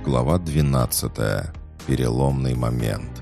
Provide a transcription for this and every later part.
Глава 12. Переломный момент.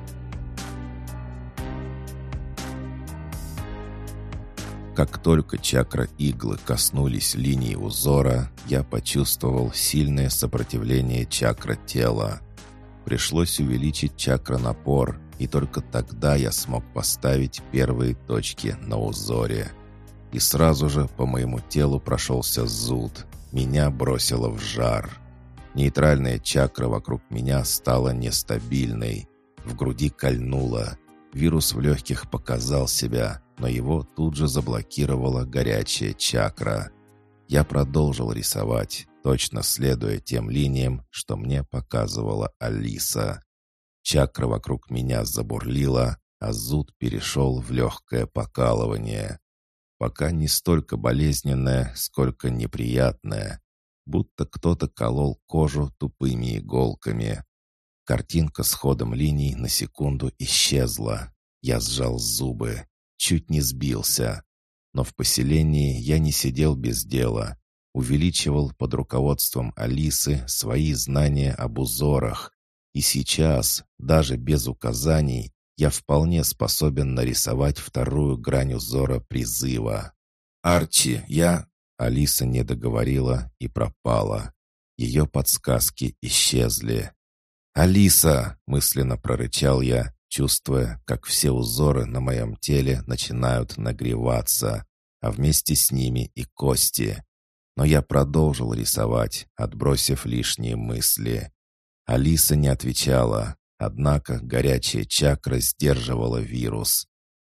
Как только чакра-иглы коснулись линии узора, я почувствовал сильное сопротивление чакра тела. Пришлось увеличить чакра-напор, и только тогда я смог поставить первые точки на узоре. И сразу же по моему телу прошелся зуд. Меня бросило в жар. Нейтральная чакра вокруг меня стала нестабильной. В груди кольнуло. Вирус в легких показал себя, но его тут же заблокировала горячая чакра. Я продолжил рисовать, точно следуя тем линиям, что мне показывала Алиса. Чакра вокруг меня забурлила, а зуд перешел в легкое покалывание. Пока не столько болезненное, сколько неприятное. Будто кто-то колол кожу тупыми иголками. Картинка с ходом линий на секунду исчезла. Я сжал зубы. Чуть не сбился. Но в поселении я не сидел без дела. Увеличивал под руководством Алисы свои знания об узорах. И сейчас, даже без указаний, я вполне способен нарисовать вторую грань узора призыва. «Арчи, я...» Алиса не договорила и пропала. Ее подсказки исчезли. «Алиса!» — мысленно прорычал я, чувствуя, как все узоры на моем теле начинают нагреваться, а вместе с ними и кости. Но я продолжил рисовать, отбросив лишние мысли. Алиса не отвечала, однако горячая чакра сдерживала вирус.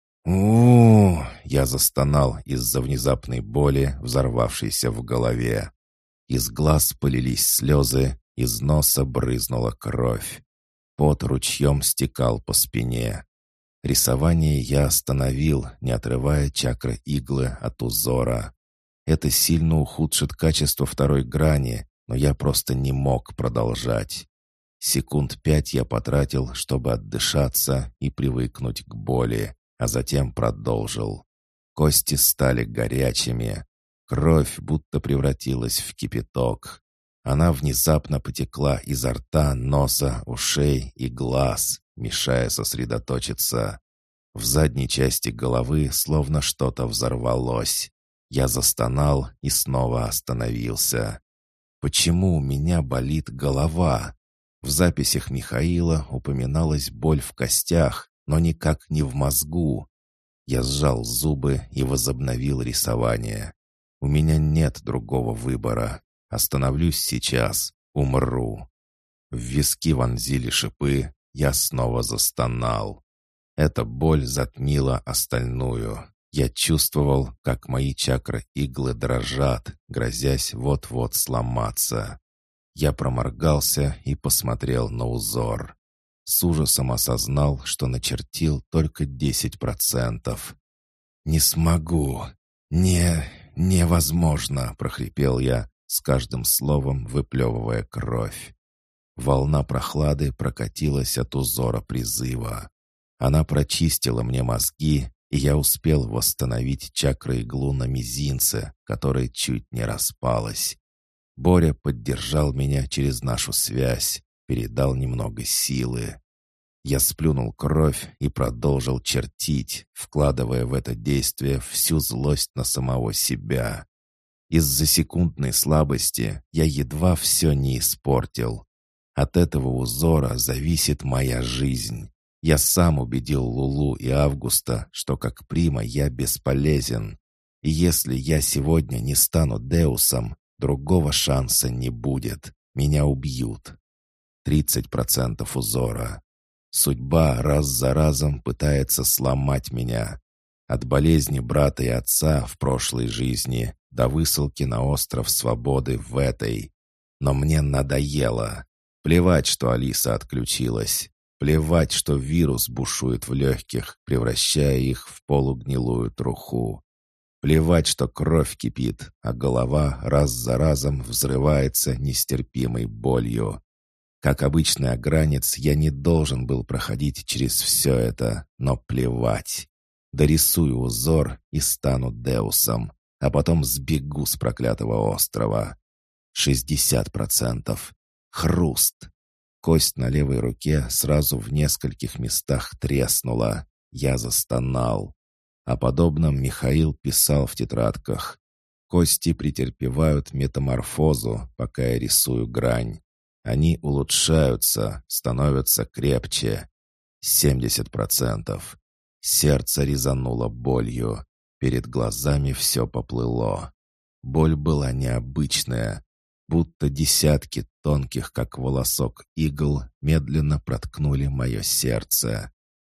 Я застонал из-за внезапной боли, взорвавшейся в голове. Из глаз полились слезы, из носа брызнула кровь. Пот ручьем стекал по спине. Рисование я остановил, не отрывая чакры-иглы от узора. Это сильно ухудшит качество второй грани, но я просто не мог продолжать. Секунд 5 я потратил, чтобы отдышаться и привыкнуть к боли, а затем продолжил. Кости стали горячими. Кровь будто превратилась в кипяток. Она внезапно потекла изо рта, носа, ушей и глаз, мешая сосредоточиться. В задней части головы словно что-то взорвалось. Я застонал и снова остановился. Почему у меня болит голова? В записях Михаила упоминалась боль в костях, но никак не в мозгу. Я сжал зубы и возобновил рисование. У меня нет другого выбора. Остановлюсь сейчас, умру. В виски вонзили шипы, я снова застонал. Эта боль затмила остальную. Я чувствовал, как мои чакры-иглы дрожат, грозясь вот-вот сломаться. Я проморгался и посмотрел на узор. С ужасом осознал, что начертил только 10%. «Не смогу! Невозможно!» — прохрипел я, с каждым словом выплевывая кровь. Волна прохлады прокатилась от узора призыва. Она прочистила мне мозги, и я успел восстановить чакры-иглу на мизинце, которая чуть не распалась. Боря поддержал меня через нашу связь, передал немного силы. Я сплюнул кровь и продолжил чертить, вкладывая в это действие всю злость на самого себя. Из-за секундной слабости я едва все не испортил. От этого узора зависит моя жизнь. Я сам убедил Лулу и Августа, что как прима я бесполезен. И если я сегодня не стану Деусом, другого шанса не будет. Меня убьют. 30% узора. Судьба раз за разом пытается сломать меня. От болезни брата и отца в прошлой жизни до высылки на остров свободы в этой. Но мне надоело. Плевать, что Алиса отключилась. Плевать, что вирус бушует в легких, превращая их в полугнилую труху. Плевать, что кровь кипит, а голова раз за разом взрывается нестерпимой болью. Как обычный огранец, я не должен был проходить через все это, но плевать. Дорисую узор и стану Деусом, а потом сбегу с проклятого острова. 60%. Хруст. Кость на левой руке сразу в нескольких местах треснула. Я застонал. О подобном Михаил писал в тетрадках. Кости претерпевают метаморфозу, пока я рисую грань. Они улучшаются, становятся крепче. 70%. Сердце резануло болью. Перед глазами все поплыло. Боль была необычная, будто десятки тонких, как волосок, игл медленно проткнули мое сердце.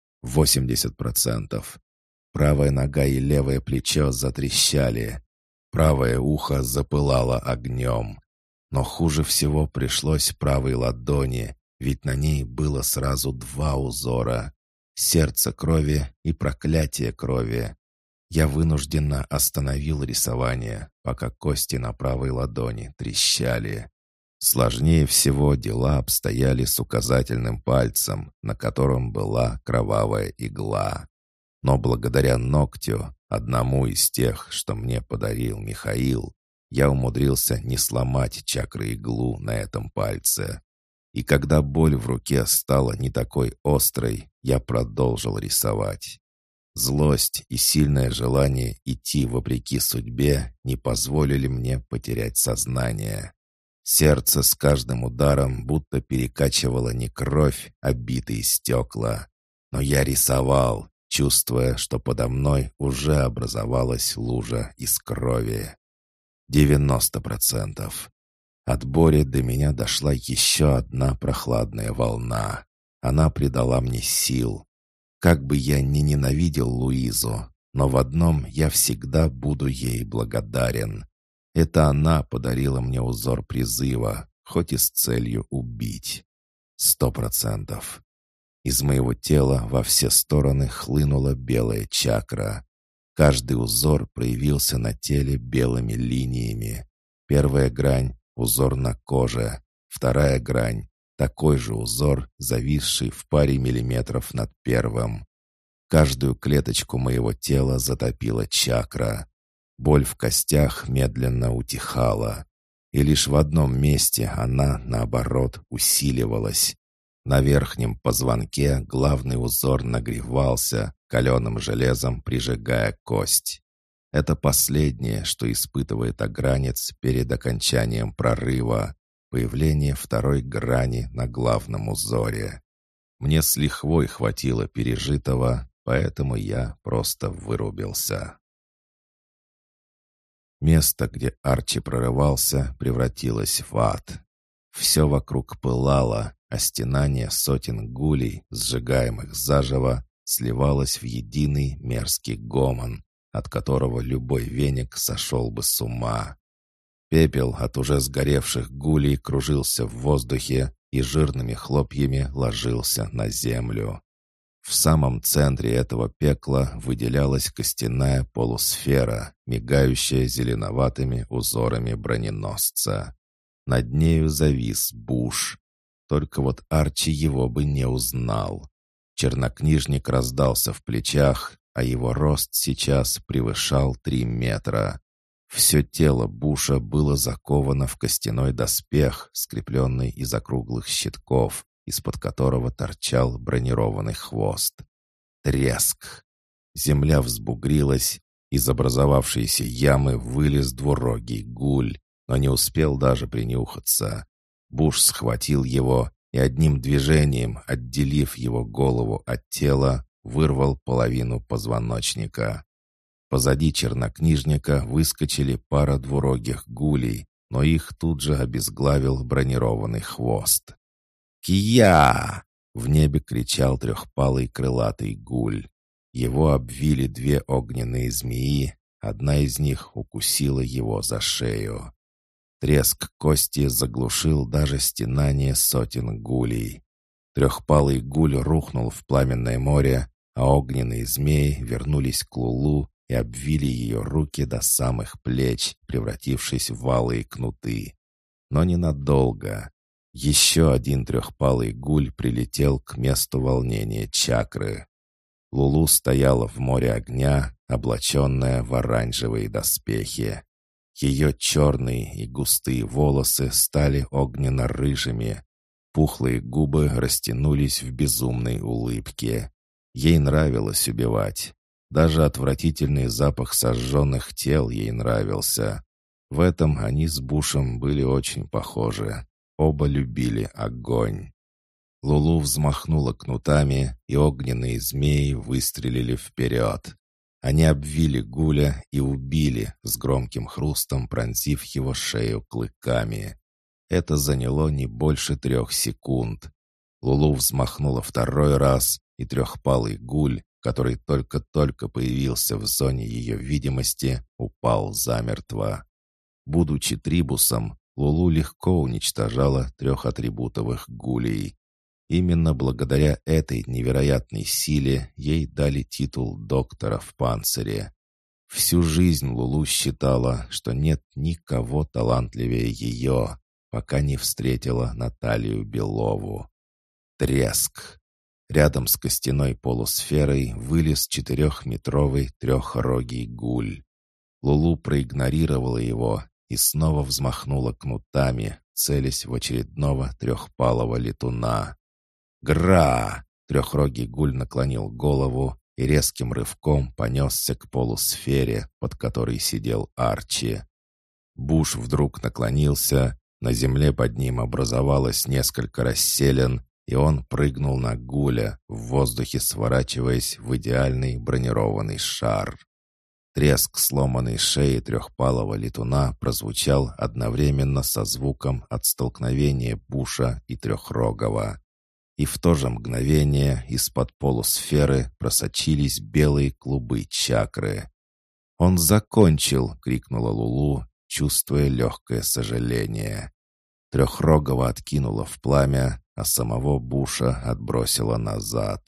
80%. Правая нога и левое плечо затрещали. Правое ухо запылало огнем. Но хуже всего пришлось правой ладони, ведь на ней было сразу два узора. Сердце крови и проклятие крови. Я вынужденно остановил рисование, пока кости на правой ладони трещали. Сложнее всего дела обстояли с указательным пальцем, на котором была кровавая игла. Но благодаря ногтю, одному из тех, что мне подарил Михаил, я умудрился не сломать чакры-иглу на этом пальце. И когда боль в руке стала не такой острой, я продолжил рисовать. Злость и сильное желание идти вопреки судьбе не позволили мне потерять сознание. Сердце с каждым ударом будто перекачивало не кровь, а битые стекла. Но я рисовал, чувствуя, что подо мной уже образовалась лужа из крови. 90%. От боли до меня дошла еще одна прохладная волна. Она придала мне сил. Как бы я ни ненавидел Луизу, но в одном я всегда буду ей благодарен. Это она подарила мне узор призыва, хоть и с целью убить. 100%. Из моего тела во все стороны хлынула белая чакра. Каждый узор проявился на теле белыми линиями. Первая грань — узор на коже. Вторая грань — такой же узор, зависший в паре миллиметров над первым. Каждую клеточку моего тела затопила чакра. Боль в костях медленно утихала. И лишь в одном месте она, наоборот, усиливалась. На верхнем позвонке главный узор нагревался, каленым железом прижигая кость. Это последнее, что испытывает огранец перед окончанием прорыва — появление второй грани на главном узоре. Мне с лихвой хватило пережитого, поэтому я просто вырубился. Место, где Арчи прорывался, превратилось в ад. Все вокруг пылало, а стенание сотен гулей, сжигаемых заживо, сливалось в единый мерзкий гомон, от которого любой веник сошел бы с ума. Пепел от уже сгоревших гулей кружился в воздухе и жирными хлопьями ложился на землю. В самом центре этого пекла выделялась костяная полусфера, мигающая зеленоватыми узорами броненосца. Над нею завис Буш. Только вот Арчи его бы не узнал. Чернокнижник раздался в плечах, а его рост сейчас превышал 3 метра. Все тело Буша было заковано в костяной доспех, скрепленный из округлых щитков, из-под которого торчал бронированный хвост. Треск! Земля взбугрилась, из образовавшейся ямы вылез двурогий гуль, но не успел даже принюхаться. Буш схватил его и одним движением, отделив его голову от тела, вырвал половину позвоночника. Позади чернокнижника выскочили пара двурогих гулей, но их тут же обезглавил бронированный хвост. «Кия!» — в небе кричал трехпалый крылатый гуль. Его обвили 2 огненные змеи, одна из них укусила его за шею. Треск кости заглушил даже стенание сотен гулей. Трехпалый гуль рухнул в пламенное море, а огненные змеи вернулись к Лулу и обвили ее руки до самых плеч, превратившись в алые кнуты. Но ненадолго. Еще один трехпалый гуль прилетел к месту волнения чакры. Лулу стояла в море огня, облаченная в оранжевые доспехи. Ее черные и густые волосы стали огненно-рыжими. Пухлые губы растянулись в безумной улыбке. Ей нравилось убивать. Даже отвратительный запах сожженных тел ей нравился. В этом они с Бушем были очень похожи. Оба любили огонь. Лулу взмахнула кнутами, и огненные змеи выстрелили вперед. Они обвили Гуля и убили, с громким хрустом пронзив его шею клыками. Это заняло не больше 3 секунд. Лулу взмахнула второй раз, и трехпалый Гуль, который только-только появился в зоне ее видимости, упал замертво. Будучи трибусом, Лулу легко уничтожала 3-атрибутовых гулей. Именно благодаря этой невероятной силе ей дали титул доктора в панцире. Всю жизнь Лулу считала, что нет никого талантливее ее, пока не встретила Наталью Белову. Треск. Рядом с костяной полусферой вылез 4-метровый трехрогий гуль. Лулу проигнорировала его и снова взмахнула кнутами, целясь в очередного трехпалого летуна. «Гра!» — трехрогий гуль наклонил голову и резким рывком понесся к полусфере, под которой сидел Арчи. Буш вдруг наклонился, на земле под ним образовалось несколько расселин, и он прыгнул на гуля, в воздухе сворачиваясь в идеальный бронированный шар. Треск сломанной шеи трехпалого летуна прозвучал одновременно со звуком от столкновения Буша и Трехрогого. И в то же мгновение из-под полусферы просочились белые клубы чакры. «Он закончил!» — крикнула Лулу, чувствуя легкое сожаление. Трехрогого откинуло в пламя, а самого Буша отбросило назад.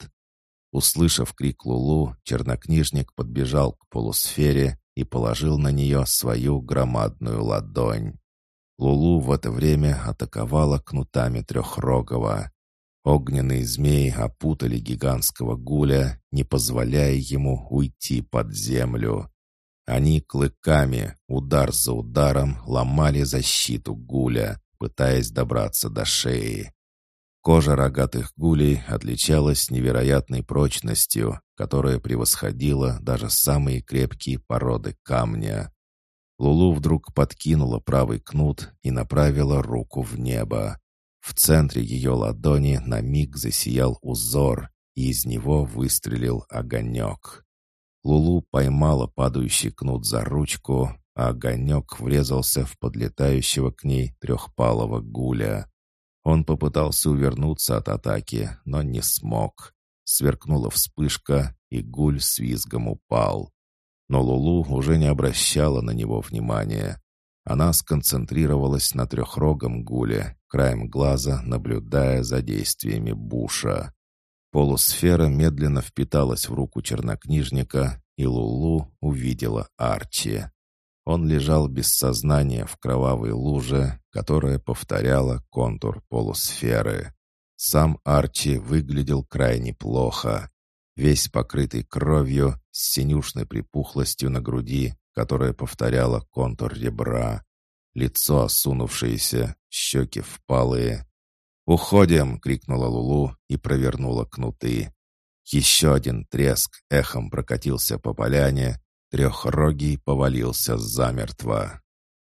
Услышав крик Лулу, чернокнижник подбежал к полусфере и положил на нее свою громадную ладонь. Лулу в это время атаковала кнутами Трехрогого. Огненные змеи опутали гигантского гуля, не позволяя ему уйти под землю. Они клыками, удар за ударом, ломали защиту гуля, пытаясь добраться до шеи. Кожа рогатых гулей отличалась невероятной прочностью, которая превосходила даже самые крепкие породы камня. Лулу вдруг подкинула правый кнут и направила руку в небо. В центре ее ладони на миг засиял узор, и из него выстрелил огонек. Лулу поймала падающий кнут за ручку, а огонек врезался в подлетающего к ней трехпалого гуля. Он попытался увернуться от атаки, но не смог. Сверкнула вспышка, и гуль с визгом упал. Но Лулу уже не обращала на него внимания. Она сконцентрировалась на трехрогом гуле, краем глаза наблюдая за действиями Буша. Полусфера медленно впиталась в руку чернокнижника, и Лулу увидела Арчи. Он лежал без сознания в кровавой луже, которая повторяла контур полусферы. Сам Арчи выглядел крайне плохо. Весь покрытый кровью, с синюшной припухлостью на груди, которая повторяла контур ребра. Лицо осунувшееся, щеки впалые. «Уходим!» — крикнула Лулу и провернула кнуты. Еще один треск эхом прокатился по поляне, трехрогий повалился замертво.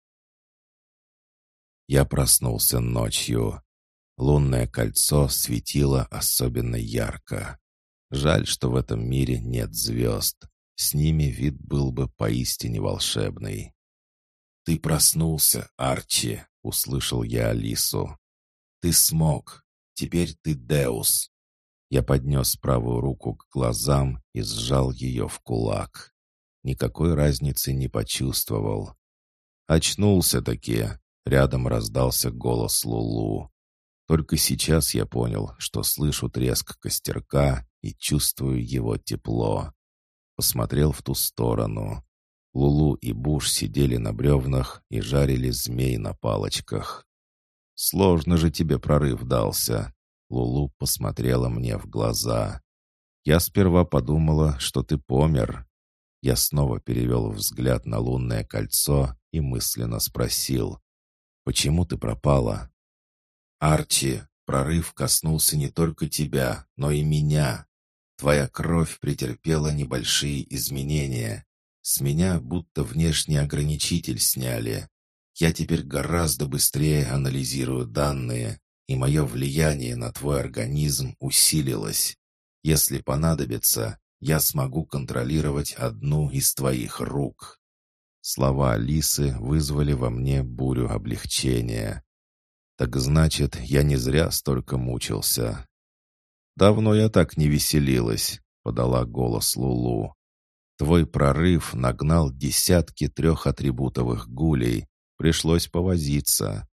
Я проснулся ночью. Лунное кольцо светило особенно ярко. Жаль, что в этом мире нет звезд. С ними вид был бы поистине волшебный. «Ты проснулся, Арчи!» — услышал я Алису. «Ты смог. Теперь ты Деус». Я поднес правую руку к глазам и сжал ее в кулак. Никакой разницы не почувствовал. «Очнулся-таки!» — рядом раздался голос Лулу. Только сейчас я понял, что слышу треск костерка и чувствую его тепло. Посмотрел в ту сторону. Лулу и Буш сидели на бревнах и жарили змей на палочках. «Сложно же тебе прорыв дался!» Лулу посмотрела мне в глаза. «Я сперва подумала, что ты помер». Я снова перевел взгляд на лунное кольцо и мысленно спросил: «Почему ты пропала?» «Арчи!» прорыв коснулся не только тебя, но и меня. Твоя кровь претерпела небольшие изменения. С меня будто внешний ограничитель сняли. Я теперь гораздо быстрее анализирую данные, и мое влияние на твой организм усилилось. Если понадобится, я смогу контролировать одну из твоих рук». Слова Алисы вызвали во мне бурю облегчения. «Так значит, я не зря столько мучился». «Давно я так не веселилась», — подала голос Лулу. «Твой прорыв нагнал десятки трехатрибутовых гулей. Пришлось повозиться».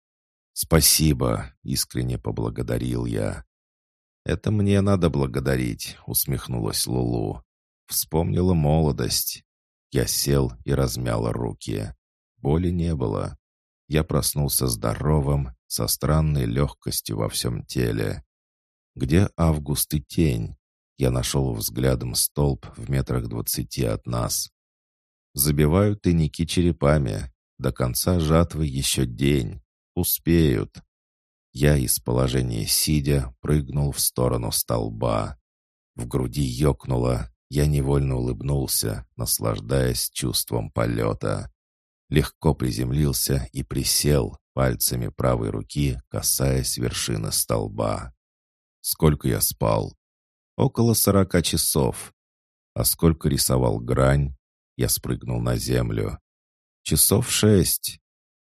«Спасибо», — искренне поблагодарил я. «Это мне надо благодарить», — усмехнулась Лулу. «Вспомнила молодость». Я сел и размял руки. Боли не было. Я проснулся здоровым, со странной легкостью во всем теле. «Где Август и тень?» Я нашел взглядом столб в метрах 20 от нас. «Забивают тайники черепами. До конца жатвы еще день. Успеют». Я из положения сидя прыгнул в сторону столба. В груди ёкнуло. Я невольно улыбнулся, наслаждаясь чувством полета. Легко приземлился и присел, пальцами правой руки касаясь вершины столба. Сколько я спал? Около 40 часов. А сколько рисовал грань? Я спрыгнул на землю. Часов 6.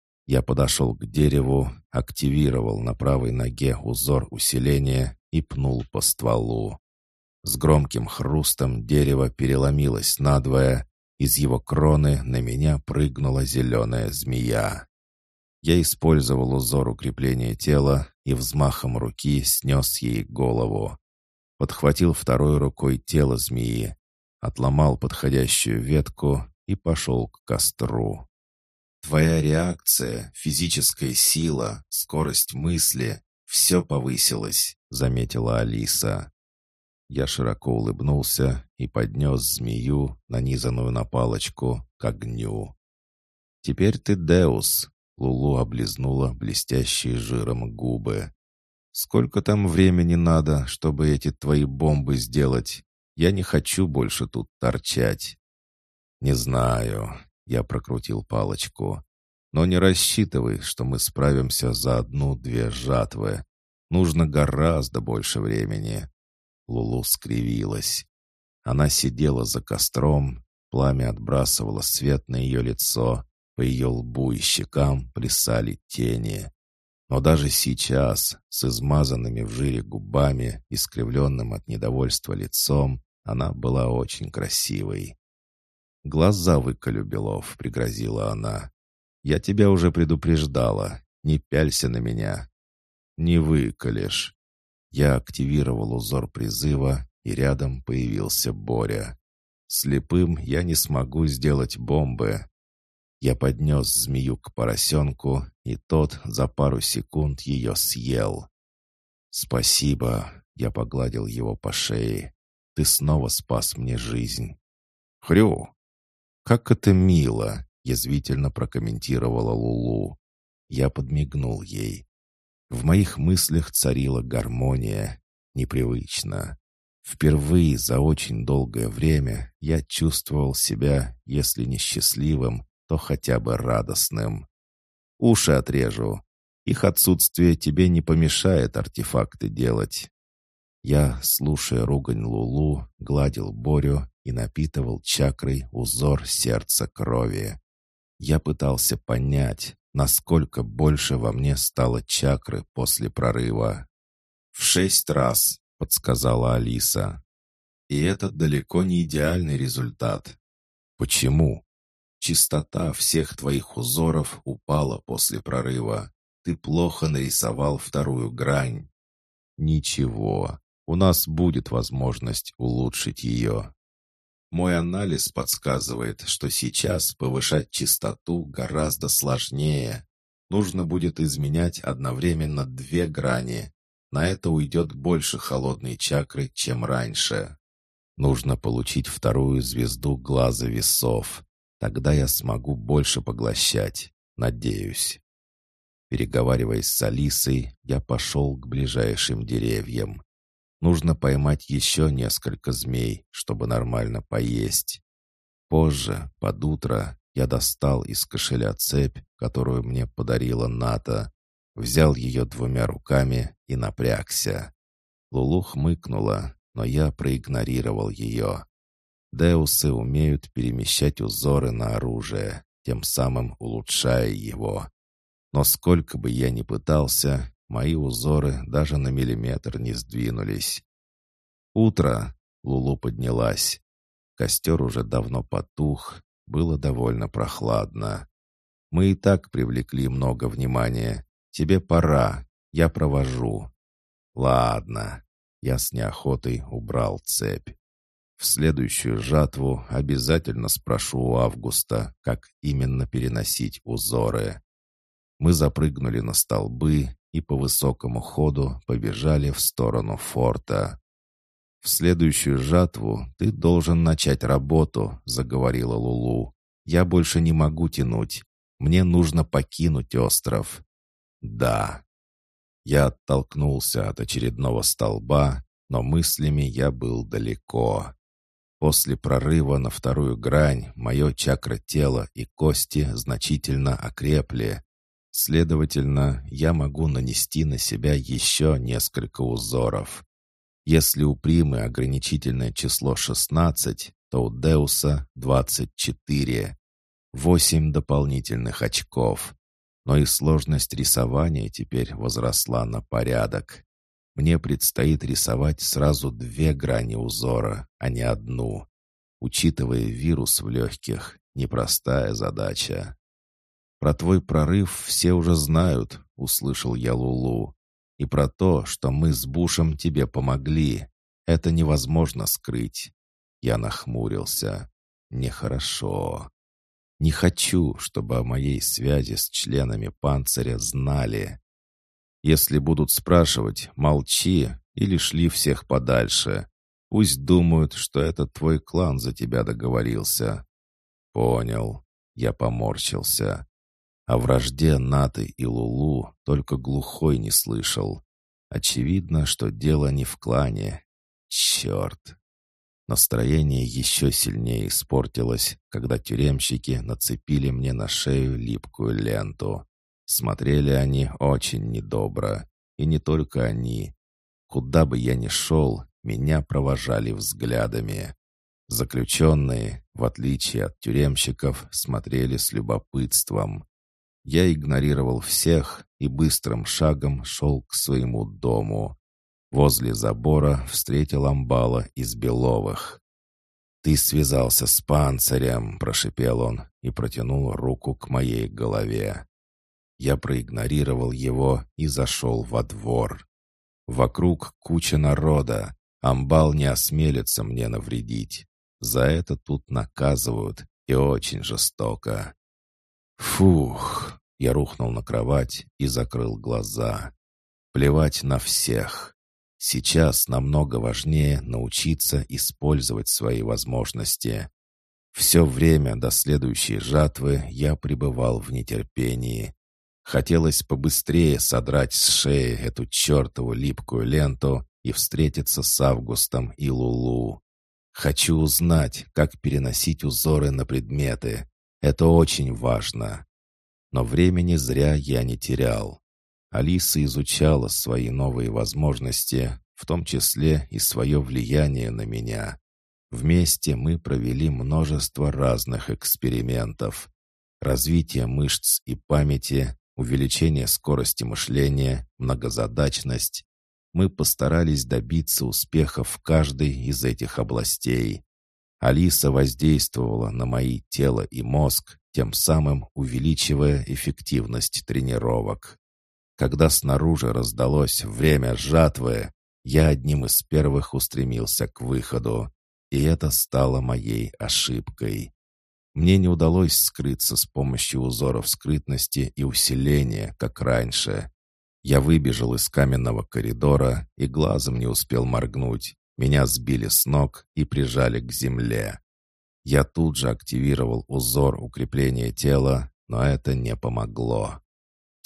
Я подошел к дереву, активировал на правой ноге узор усиления и пнул по стволу. С громким хрустом дерево переломилось надвое, из его кроны на меня прыгнула зеленая змея. Я использовал узор укрепления тела и взмахом руки снес ей голову. Подхватил второй рукой тело змеи, отломал подходящую ветку и пошел к костру. «Твоя реакция, физическая сила, скорость мысли — все повысилось», — заметила Алиса. Я широко улыбнулся и поднес змею, нанизанную на палочку, к огню. «Теперь ты Деус», — Лулу облизнула блестящие жиром губы. «Сколько там времени надо, чтобы эти твои бомбы сделать? Я не хочу больше тут торчать». «Не знаю», — я прокрутил палочку. «Но не рассчитывай, что мы справимся за 1-2 жатвы. Нужно гораздо больше времени». Лулу скривилась. Она сидела за костром, пламя отбрасывало свет на ее лицо, по ее лбу и щекам плясали тени. Но даже сейчас, с измазанными в жире губами, искривленным от недовольства лицом, она была очень красивой. «Глаза выколю, Белов», — пригрозила она. «Я тебя уже предупреждала. Не пялься на меня». «Не выколешь». Я активировал узор призыва, и рядом появился Боря. Слепым я не смогу сделать бомбы. Я поднес змею к поросенку, и тот за пару секунд ее съел. «Спасибо», — я погладил его по шее. «Ты снова спас мне жизнь». «Хрю!» «Как это мило!» — язвительно прокомментировала Лулу. Я подмигнул ей. В моих мыслях царила гармония. Непривычно. Впервые за очень долгое время я чувствовал себя, если не счастливым, то хотя бы радостным. «Уши отрежу. Их отсутствие тебе не помешает артефакты делать». Я, слушая ругань Лулу, гладил Борю и напитывал чакрой узор сердца крови. Я пытался понять, насколько больше во мне стало чакры после прорыва. «В 6 раз», — подсказала Алиса. «И это далеко не идеальный результат». «Почему?» «Чистота всех твоих узоров упала после прорыва. Ты плохо нарисовал вторую грань». «Ничего, у нас будет возможность улучшить ее». Мой анализ подсказывает, что сейчас повышать частоту гораздо сложнее. Нужно будет изменять одновременно 2 грани. На это уйдет больше холодной чакры, чем раньше. Нужно получить вторую звезду глаза весов. Тогда я смогу больше поглощать. Надеюсь. Переговариваясь с Алисой, я пошел к ближайшим деревьям. Нужно поймать еще несколько змей, чтобы нормально поесть. Позже, под утро, я достал из кошеля цепь, которую мне подарила Ната, взял ее 2 руками и напрягся. Лулу хмыкнула, но я проигнорировал ее. Деусы умеют перемещать узоры на оружие, тем самым улучшая его. Но сколько бы я ни пытался, мои узоры даже на миллиметр не сдвинулись. Утро. Лулу поднялась. Костер уже давно потух, было довольно прохладно. Мы и так привлекли много внимания. Тебе пора, я провожу. Ладно. Я с неохотой убрал цепь. В следующую жатву обязательно спрошу у Августа, как именно переносить узоры. Мы запрыгнули на столбы и по высокому ходу побежали в сторону форта. «В следующую жатву ты должен начать работу», — заговорила Лулу. «Я больше не могу тянуть. Мне нужно покинуть остров». «Да». Я оттолкнулся от очередного столба, но мыслями я был далеко. После прорыва на вторую грань мое чакра-тело и кости значительно окрепли. Следовательно, я могу нанести на себя еще несколько узоров. Если у Примы ограничительное число 16, то у Деуса 24. 8 дополнительных очков. Но и сложность рисования теперь возросла на порядок. Мне предстоит рисовать сразу 2 грани узора, а не одну. Учитывая вирус в легких, непростая задача. «Про твой прорыв все уже знают», — услышал я Лулу. «И про то, что мы с Бушем тебе помогли. Это невозможно скрыть». Я нахмурился. «Нехорошо. Не хочу, чтобы о моей связи с членами панциря знали. Если будут спрашивать, молчи или шли всех подальше. Пусть думают, что это твой клан за тебя договорился». «Понял». Я поморщился. О вражде Наты и Лулу только глухой не слышал. Очевидно, что дело не в клане. Черт! Настроение еще сильнее испортилось, когда тюремщики нацепили мне на шею липкую ленту. Смотрели они очень недобро. И не только они. Куда бы я ни шел, меня провожали взглядами. Заключенные, в отличие от тюремщиков, смотрели с любопытством. Я игнорировал всех и быстрым шагом шел к своему дому. Возле забора встретил амбала из Беловых. «Ты связался с панцирем», — прошипел он и протянул руку к моей голове. Я проигнорировал его и зашел во двор. Вокруг куча народа. Амбал не осмелится мне навредить. За это тут наказывают, и очень жестоко. Фух! Я рухнул на кровать и закрыл глаза. Плевать на всех. Сейчас намного важнее научиться использовать свои возможности. Все время до следующей жатвы я пребывал в нетерпении. Хотелось побыстрее содрать с шеи эту чертову липкую ленту и встретиться с Августом и Лулу. Хочу узнать, как переносить узоры на предметы. Это очень важно. Но времени зря я не терял. Алиса изучала свои новые возможности, в том числе и свое влияние на меня. Вместе мы провели множество разных экспериментов. Развитие мышц и памяти, увеличение скорости мышления, многозадачность. Мы постарались добиться успеха в каждой из этих областей. Алиса воздействовала на мои тело и мозг, тем самым увеличивая эффективность тренировок. Когда снаружи раздалось время жатвы, я одним из первых устремился к выходу, и это стало моей ошибкой. Мне не удалось скрыться с помощью узоров скрытности и усиления, как раньше. Я выбежал из каменного коридора и глазом не успел моргнуть. Меня сбили с ног и прижали к земле. Я тут же активировал узор укрепления тела, но это не помогло.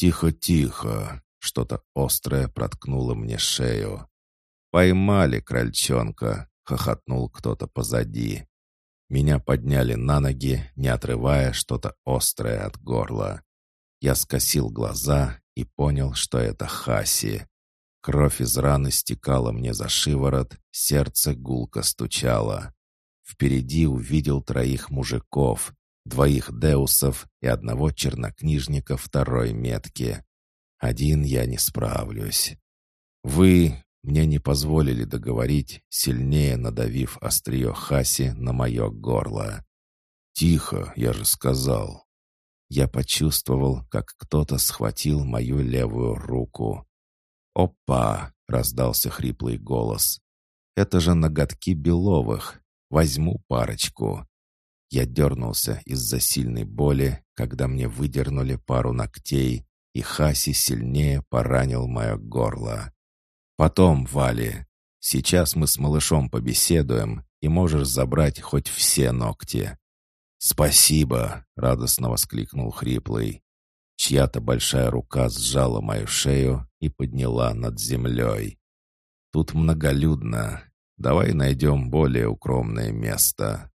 «Тихо, тихо!» Что-то острое проткнуло мне шею. «Поймали крольчонка!» — хохотнул кто-то позади. Меня подняли на ноги, не отрывая что-то острое от горла. Я скосил глаза и понял, что это Хаси. Кровь из раны стекала мне за шиворот, сердце гулко стучало. Впереди увидел 3 мужиков, 2 деусов и 1 чернокнижника 2-й метки. Один я не справлюсь. Вы мне не позволили договорить, сильнее надавив острие Хаси на мое горло. «Тихо, я же сказал». Я почувствовал, как кто-то схватил мою левую руку. «Опа!» — раздался хриплый голос. «Это же ноготки Беловых. Возьму парочку». Я дернулся из-за сильной боли, когда мне выдернули пару ногтей, и Хаси сильнее поранил мое горло. «Потом, Вали. Сейчас мы с малышом побеседуем, и можешь забрать хоть все ногти». «Спасибо!» — радостно воскликнул хриплый. Чья-то большая рука сжала мою шею и подняла над землей. «Тут многолюдно. Давай найдем более укромное место».